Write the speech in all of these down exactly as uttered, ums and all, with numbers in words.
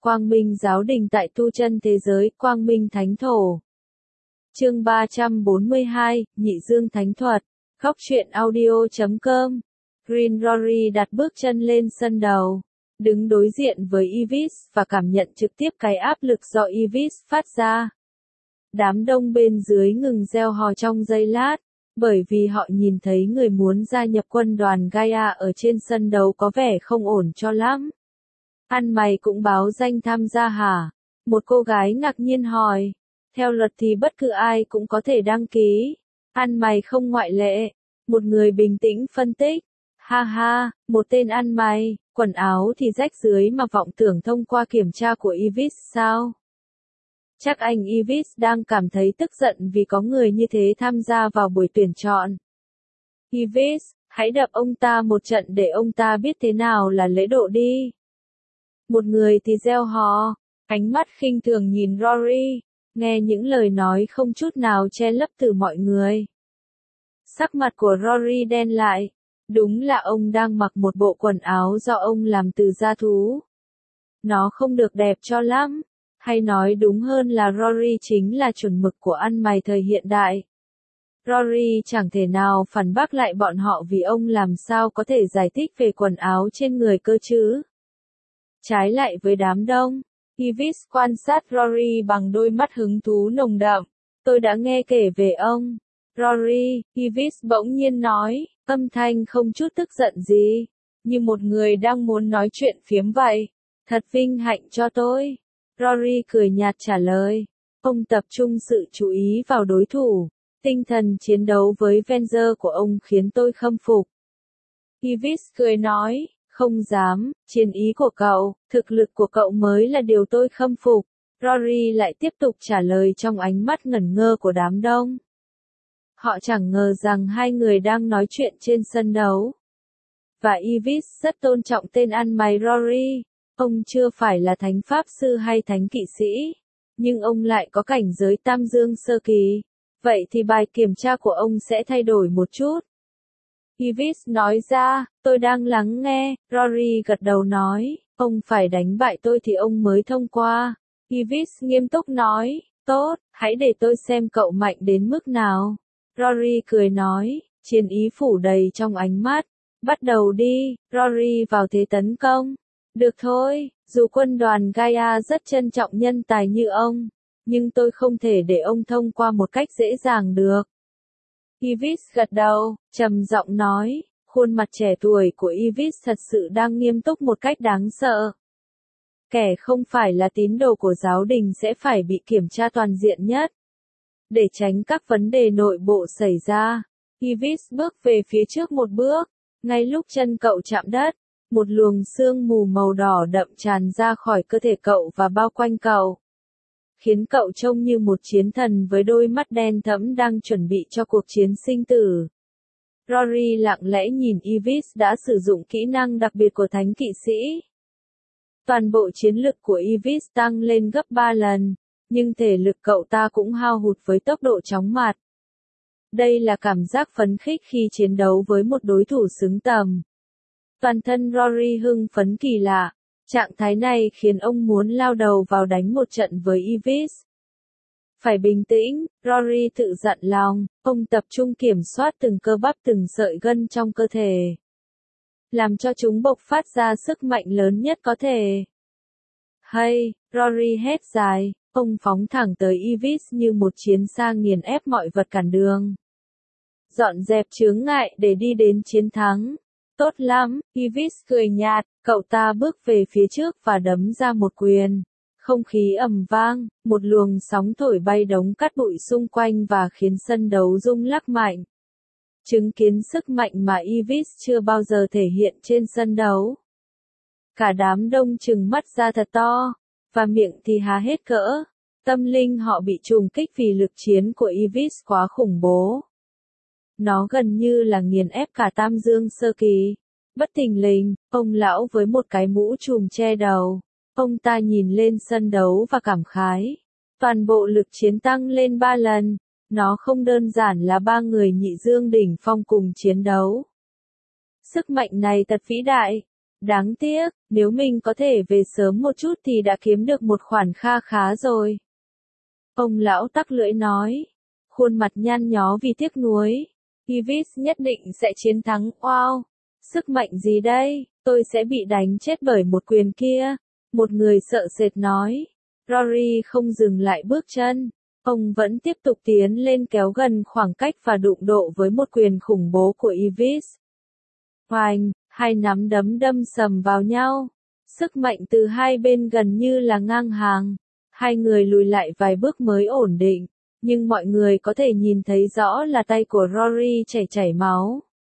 Quang Minh Giáo Đình tại tu chân thế giới, Quang Minh Thánh Thổ. Chương ba trăm bốn mươi hai, Nhị Dương Thánh Thuật. Góc truyện audio chấm com. Green Rory đặt bước chân lên sân đấu, đứng đối diện với Yves và cảm nhận trực tiếp cái áp lực do Yves phát ra. Đám đông bên dưới ngừng reo hò trong giây lát, bởi vì họ nhìn thấy người muốn gia nhập quân đoàn Gaia ở trên sân đấu có vẻ không ổn cho lắm. Ăn mày cũng báo danh tham gia hả? Một cô gái ngạc nhiên hỏi. Theo luật thì bất cứ ai cũng có thể đăng ký. Ăn mày không ngoại lệ. Một người bình tĩnh phân tích. Ha ha, một tên ăn mày, quần áo thì rách dưới mà vọng tưởng thông qua kiểm tra của Yves sao? Chắc anh Yves đang cảm thấy tức giận vì có người như thế tham gia vào buổi tuyển chọn. Yves, hãy đập ông ta một trận để ông ta biết thế nào là lễ độ đi. Một người thì reo hò, ánh mắt khinh thường nhìn Rory, nghe những lời nói không chút nào che lấp từ mọi người. Sắc mặt của Rory đen lại, đúng là ông đang mặc một bộ quần áo do ông làm từ da thú. Nó không được đẹp cho lắm, hay nói đúng hơn là Rory chính là chuẩn mực của ăn mày thời hiện đại. Rory chẳng thể nào phản bác lại bọn họ vì ông làm sao có thể giải thích về quần áo trên người cơ chứ. Trái lại với đám đông, Yves quan sát Rory bằng đôi mắt hứng thú nồng đậm. Tôi đã nghe kể về ông. Rory, Yves bỗng nhiên nói, âm thanh không chút tức giận gì, như một người đang muốn nói chuyện phiếm vậy. Thật vinh hạnh cho tôi. Rory cười nhạt trả lời. Ông tập trung sự chú ý vào đối thủ. Tinh thần chiến đấu với Venger của ông khiến tôi khâm phục. Yves cười nói. Không dám, chiến ý của cậu, thực lực của cậu mới là điều tôi khâm phục. Rory lại tiếp tục trả lời trong ánh mắt ngẩn ngơ của đám đông. Họ chẳng ngờ rằng hai người đang nói chuyện trên sân đấu. Và Yves rất tôn trọng tên ăn mày Rory. Ông chưa phải là thánh pháp sư hay thánh kỵ sĩ, nhưng ông lại có cảnh giới tam dương sơ kỳ. Vậy thì bài kiểm tra của ông sẽ thay đổi một chút. Yves nói ra, tôi đang lắng nghe. Rory gật đầu nói, ông phải đánh bại tôi thì ông mới thông qua. Yves nghiêm túc nói, tốt, hãy để tôi xem cậu mạnh đến mức nào. Rory cười nói, chiến ý phủ đầy trong ánh mắt. Bắt đầu đi. Rory vào thế tấn công. Được thôi, dù quân đoàn Gaia rất trân trọng nhân tài như ông, nhưng tôi không thể để ông thông qua một cách dễ dàng được. Yves gật đầu, trầm giọng nói, khuôn mặt trẻ tuổi của Yves thật sự đang nghiêm túc một cách đáng sợ. Kẻ không phải là tín đồ của giáo đình sẽ phải bị kiểm tra toàn diện nhất. Để tránh các vấn đề nội bộ xảy ra, Yves bước về phía trước một bước, ngay lúc chân cậu chạm đất, một luồng sương mù màu đỏ đậm tràn ra khỏi cơ thể cậu và bao quanh cậu, khiến cậu trông như một chiến thần với đôi mắt đen thẫm đang chuẩn bị cho cuộc chiến sinh tử. Rory lặng lẽ nhìn Yves đã sử dụng kỹ năng đặc biệt của thánh kỵ sĩ. Toàn bộ chiến lực của Yves tăng lên gấp ba lần, nhưng thể lực cậu ta cũng hao hụt với tốc độ chóng mặt. Đây là cảm giác phấn khích khi chiến đấu với một đối thủ xứng tầm. Toàn thân Rory hưng phấn kỳ lạ. Trạng thái này khiến ông muốn lao đầu vào đánh một trận với Yves. Phải bình tĩnh, Rory tự dặn lòng, ông tập trung kiểm soát từng cơ bắp từng sợi gân trong cơ thể. Làm cho chúng bộc phát ra sức mạnh lớn nhất có thể. Hay, Rory hét dài, ông phóng thẳng tới Yves như một chiến xa nghiền ép mọi vật cản đường. Dọn dẹp chướng ngại để đi đến chiến thắng. Tốt lắm, Yves cười nhạt, cậu ta bước về phía trước và đấm ra một quyền. Không khí ầm vang, một luồng sóng thổi bay đống cát bụi xung quanh và khiến sân đấu rung lắc mạnh. Chứng kiến sức mạnh mà Yves chưa bao giờ thể hiện trên sân đấu. Cả đám đông trừng mắt ra thật to, và miệng thì há hết cỡ. Tâm linh họ bị trùng kích vì lực chiến của Yves quá khủng bố. Nó gần như là nghiền ép cả tam dương sơ kỳ. Bất thình lình, ông lão với một cái mũ trùm che đầu. Ông ta nhìn lên sân đấu và cảm khái. Toàn bộ lực chiến tăng lên ba lần. Nó không đơn giản là ba người nhị dương đỉnh phong cùng chiến đấu. Sức mạnh này thật vĩ đại. Đáng tiếc, nếu mình có thể về sớm một chút thì đã kiếm được một khoản kha khá rồi. Ông lão tắc lưỡi nói, khuôn mặt nhăn nhó vì tiếc nuối. Ivis nhất định sẽ chiến thắng, wow, sức mạnh gì đây, tôi sẽ bị đánh chết bởi một quyền kia. Một người sợ sệt nói. Rory không dừng lại bước chân, ông vẫn tiếp tục tiến lên kéo gần khoảng cách và đụng độ với một quyền khủng bố của Ivis. Oanh, hai nắm đấm đâm sầm vào nhau, sức mạnh từ hai bên gần như là ngang hàng. Hai người lùi lại vài bước mới ổn định, nhưng mọi người có thể nhìn thấy rõ là tay của Rory chảy chảy máu.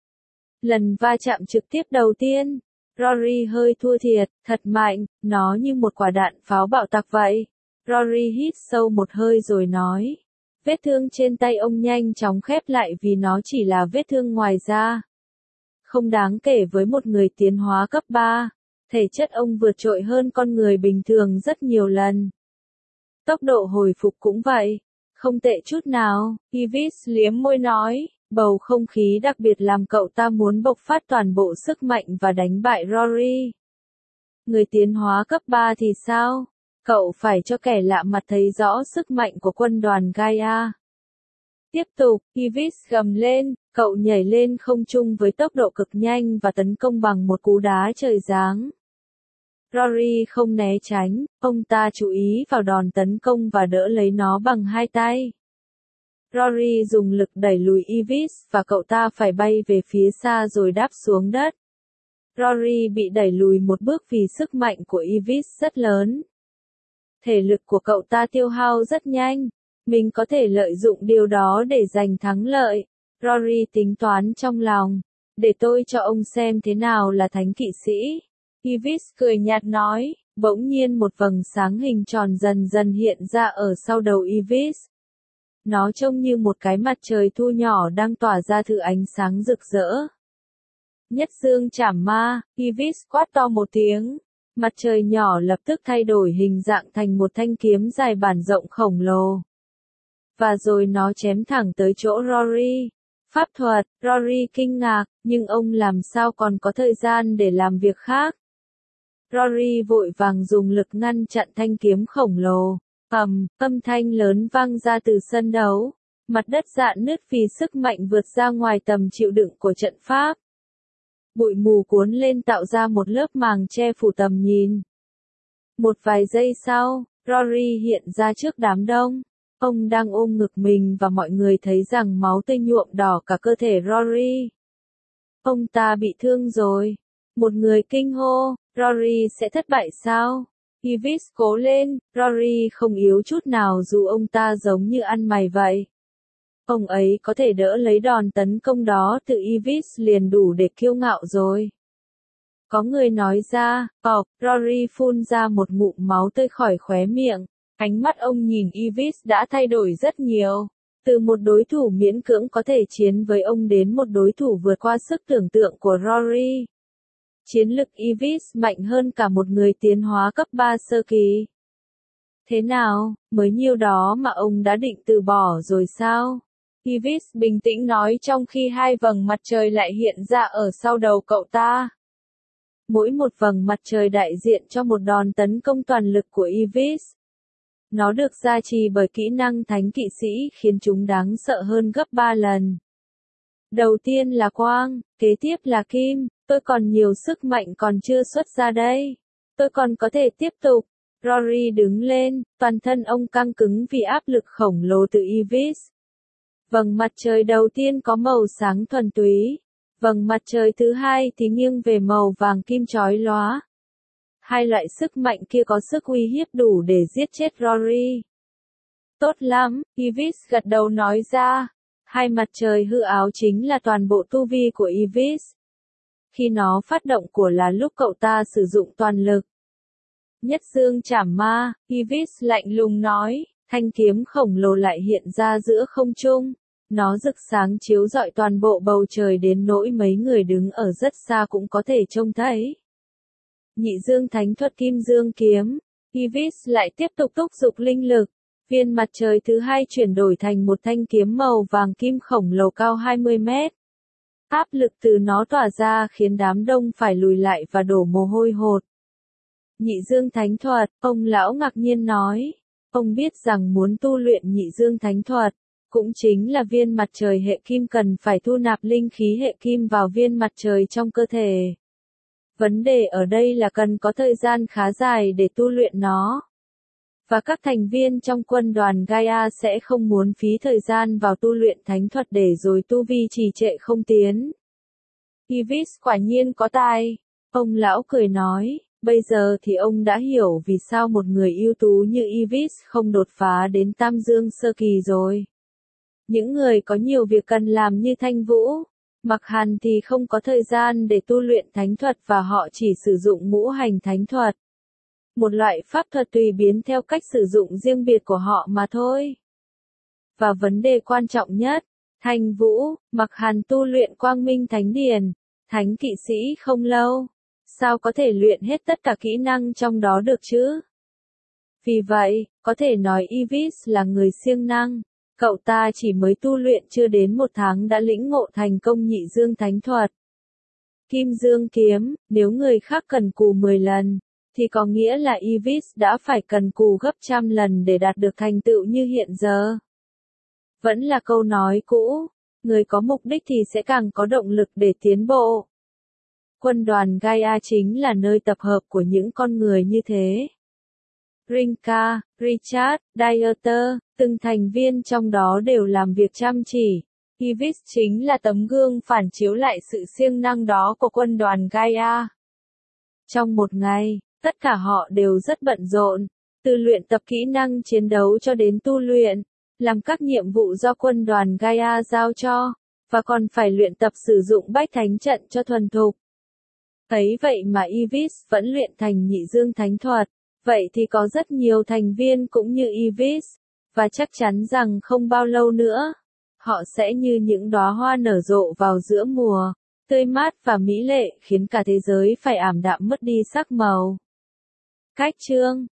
Lần va chạm trực tiếp đầu tiên, Rory hơi thua thiệt, thật mạnh, nó như một quả đạn pháo bạo tạc vậy. Rory hít sâu một hơi rồi nói. Vết thương trên tay ông nhanh chóng khép lại vì nó chỉ là vết thương ngoài da. Không đáng kể với một người tiến hóa cấp ba, thể chất ông vượt trội hơn con người bình thường rất nhiều lần. Tốc độ hồi phục cũng vậy, không tệ chút nào, Ivis liếm môi nói, bầu không khí đặc biệt làm cậu ta muốn bộc phát toàn bộ sức mạnh và đánh bại Rory. Người tiến hóa cấp ba thì sao? Cậu phải cho kẻ lạ mặt thấy rõ sức mạnh của quân đoàn Gaia. Tiếp tục, Ivis gầm lên, cậu nhảy lên không trung với tốc độ cực nhanh và tấn công bằng một cú đá trời giáng. Rory không né tránh, ông ta chú ý vào đòn tấn công và đỡ lấy nó bằng hai tay. Rory dùng lực đẩy lùi Ivis và cậu ta phải bay về phía xa rồi đáp xuống đất. Rory bị đẩy lùi một bước vì sức mạnh của Ivis rất lớn. Thể lực của cậu ta tiêu hao rất nhanh, mình có thể lợi dụng điều đó để giành thắng lợi. Rory tính toán trong lòng, để tôi cho ông xem thế nào là thánh kỵ sĩ. Ivis cười nhạt nói, bỗng nhiên một vầng sáng hình tròn dần dần hiện ra ở sau đầu Ivis. Nó trông như một cái mặt trời thu nhỏ đang tỏa ra thứ ánh sáng rực rỡ. Nhất dương chảm ma, Ivis quát to một tiếng. Mặt trời nhỏ lập tức thay đổi hình dạng thành một thanh kiếm dài bản rộng khổng lồ. Và rồi nó chém thẳng tới chỗ Rory. Pháp thuật, Rory kinh ngạc, nhưng ông làm sao còn có thời gian để làm việc khác. Rory vội vàng dùng lực ngăn chặn thanh kiếm khổng lồ. Ầm, âm thanh lớn vang ra từ sân đấu. Mặt đất rạn nứt vì sức mạnh vượt ra ngoài tầm chịu đựng của trận pháp. Bụi mù cuốn lên tạo ra một lớp màng che phủ tầm nhìn. Một vài giây sau, Rory hiện ra trước đám đông. Ông đang ôm ngực mình và mọi người thấy rằng máu tươi nhuộm đỏ cả cơ thể Rory. Ông ta bị thương rồi. Một người kinh hô, Rory sẽ thất bại sao? Ivis cố lên, Rory không yếu chút nào dù ông ta giống như ăn mày vậy. Ông ấy có thể đỡ lấy đòn tấn công đó từ Ivis liền đủ để kiêu ngạo rồi. Có người nói ra, bọc, Rory phun ra một ngụm máu tươi khỏi khóe miệng. Ánh mắt ông nhìn Ivis đã thay đổi rất nhiều. Từ một đối thủ miễn cưỡng có thể chiến với ông đến một đối thủ vượt qua sức tưởng tượng của Rory. Chiến lực Ivis mạnh hơn cả một người tiến hóa cấp ba sơ kỳ. Thế nào, mới nhiêu đó mà ông đã định từ bỏ rồi sao? Ivis bình tĩnh nói trong khi hai vầng mặt trời lại hiện ra ở sau đầu cậu ta. Mỗi một vầng mặt trời đại diện cho một đòn tấn công toàn lực của Ivis. Nó được gia trì bởi kỹ năng thánh kỵ sĩ khiến chúng đáng sợ hơn gấp ba lần. Đầu tiên là quang, kế tiếp là kim, tôi còn nhiều sức mạnh còn chưa xuất ra đây. Tôi còn có thể tiếp tục. Rory đứng lên, toàn thân ông căng cứng vì áp lực khổng lồ từ Ivis. Vầng mặt trời đầu tiên có màu sáng thuần túy. Vầng mặt trời thứ hai thì nghiêng về màu vàng kim chói lóa. Hai loại sức mạnh kia có sức uy hiếp đủ để giết chết Rory. Tốt lắm, Ivis gật đầu nói ra. Hai mặt trời hư áo chính là toàn bộ tu vi của Ivis. Khi nó phát động của là lúc cậu ta sử dụng toàn lực. Nhất dương chảm ma, Ivis lạnh lùng nói, thanh kiếm khổng lồ lại hiện ra giữa không trung. Nó rực sáng chiếu rọi toàn bộ bầu trời đến nỗi mấy người đứng ở rất xa cũng có thể trông thấy. Nhị dương thánh thuật kim dương kiếm, Ivis lại tiếp tục thúc giục linh lực. Viên mặt trời thứ hai chuyển đổi thành một thanh kiếm màu vàng kim khổng lồ cao hai mươi mét. Áp lực từ nó tỏa ra khiến đám đông phải lùi lại và đổ mồ hôi hột. Nhị dương thánh thuật, ông lão ngạc nhiên nói. Ông biết rằng muốn tu luyện nhị dương thánh thuật, cũng chính là viên mặt trời hệ kim cần phải thu nạp linh khí hệ kim vào viên mặt trời trong cơ thể. Vấn đề ở đây là cần có thời gian khá dài để tu luyện nó. Và các thành viên trong quân đoàn Gaia sẽ không muốn phí thời gian vào tu luyện thánh thuật để rồi tu vi trì trệ không tiến. Ivis quả nhiên có tài. Ông lão cười nói, bây giờ thì ông đã hiểu vì sao một người ưu tú như Ivis không đột phá đến Tam Dương sơ kỳ rồi. Những người có nhiều việc cần làm như Thanh Vũ, Mặc Hàn thì không có thời gian để tu luyện thánh thuật và họ chỉ sử dụng ngũ hành thánh thuật. Một loại pháp thuật tùy biến theo cách sử dụng riêng biệt của họ mà thôi. Và vấn đề quan trọng nhất, Thanh Vũ, Mặc Hàn tu luyện Quang Minh Thánh Điển, Thánh Kỵ Sĩ không lâu. Sao có thể luyện hết tất cả kỹ năng trong đó được chứ? Vì vậy, có thể nói Ivis là người siêng năng. Cậu ta chỉ mới tu luyện chưa đến một tháng đã lĩnh ngộ thành công nhị dương thánh thuật. Kim dương kiếm, nếu người khác cần cù mười lần, thì có nghĩa là Ivis đã phải cần cù gấp trăm lần để đạt được thành tựu như hiện giờ. Vẫn là câu nói cũ, người có mục đích thì sẽ càng có động lực để tiến bộ. Quân đoàn Gaia chính là nơi tập hợp của những con người như thế. Rinka, Richard, Dieter, từng thành viên trong đó đều làm việc chăm chỉ. Ivis chính là tấm gương phản chiếu lại sự siêng năng đó của quân đoàn Gaia. Trong một ngày, tất cả họ đều rất bận rộn, từ luyện tập kỹ năng chiến đấu cho đến tu luyện, làm các nhiệm vụ do quân đoàn Gaia giao cho, và còn phải luyện tập sử dụng bách thánh trận cho thuần thục. Ấy vậy mà Ivis vẫn luyện thành nhị dương thánh thuật, vậy thì có rất nhiều thành viên cũng như Ivis, và chắc chắn rằng không bao lâu nữa, họ sẽ như những đóa hoa nở rộ vào giữa mùa, tươi mát và mỹ lệ khiến cả thế giới phải ảm đạm mất đi sắc màu. Cách chương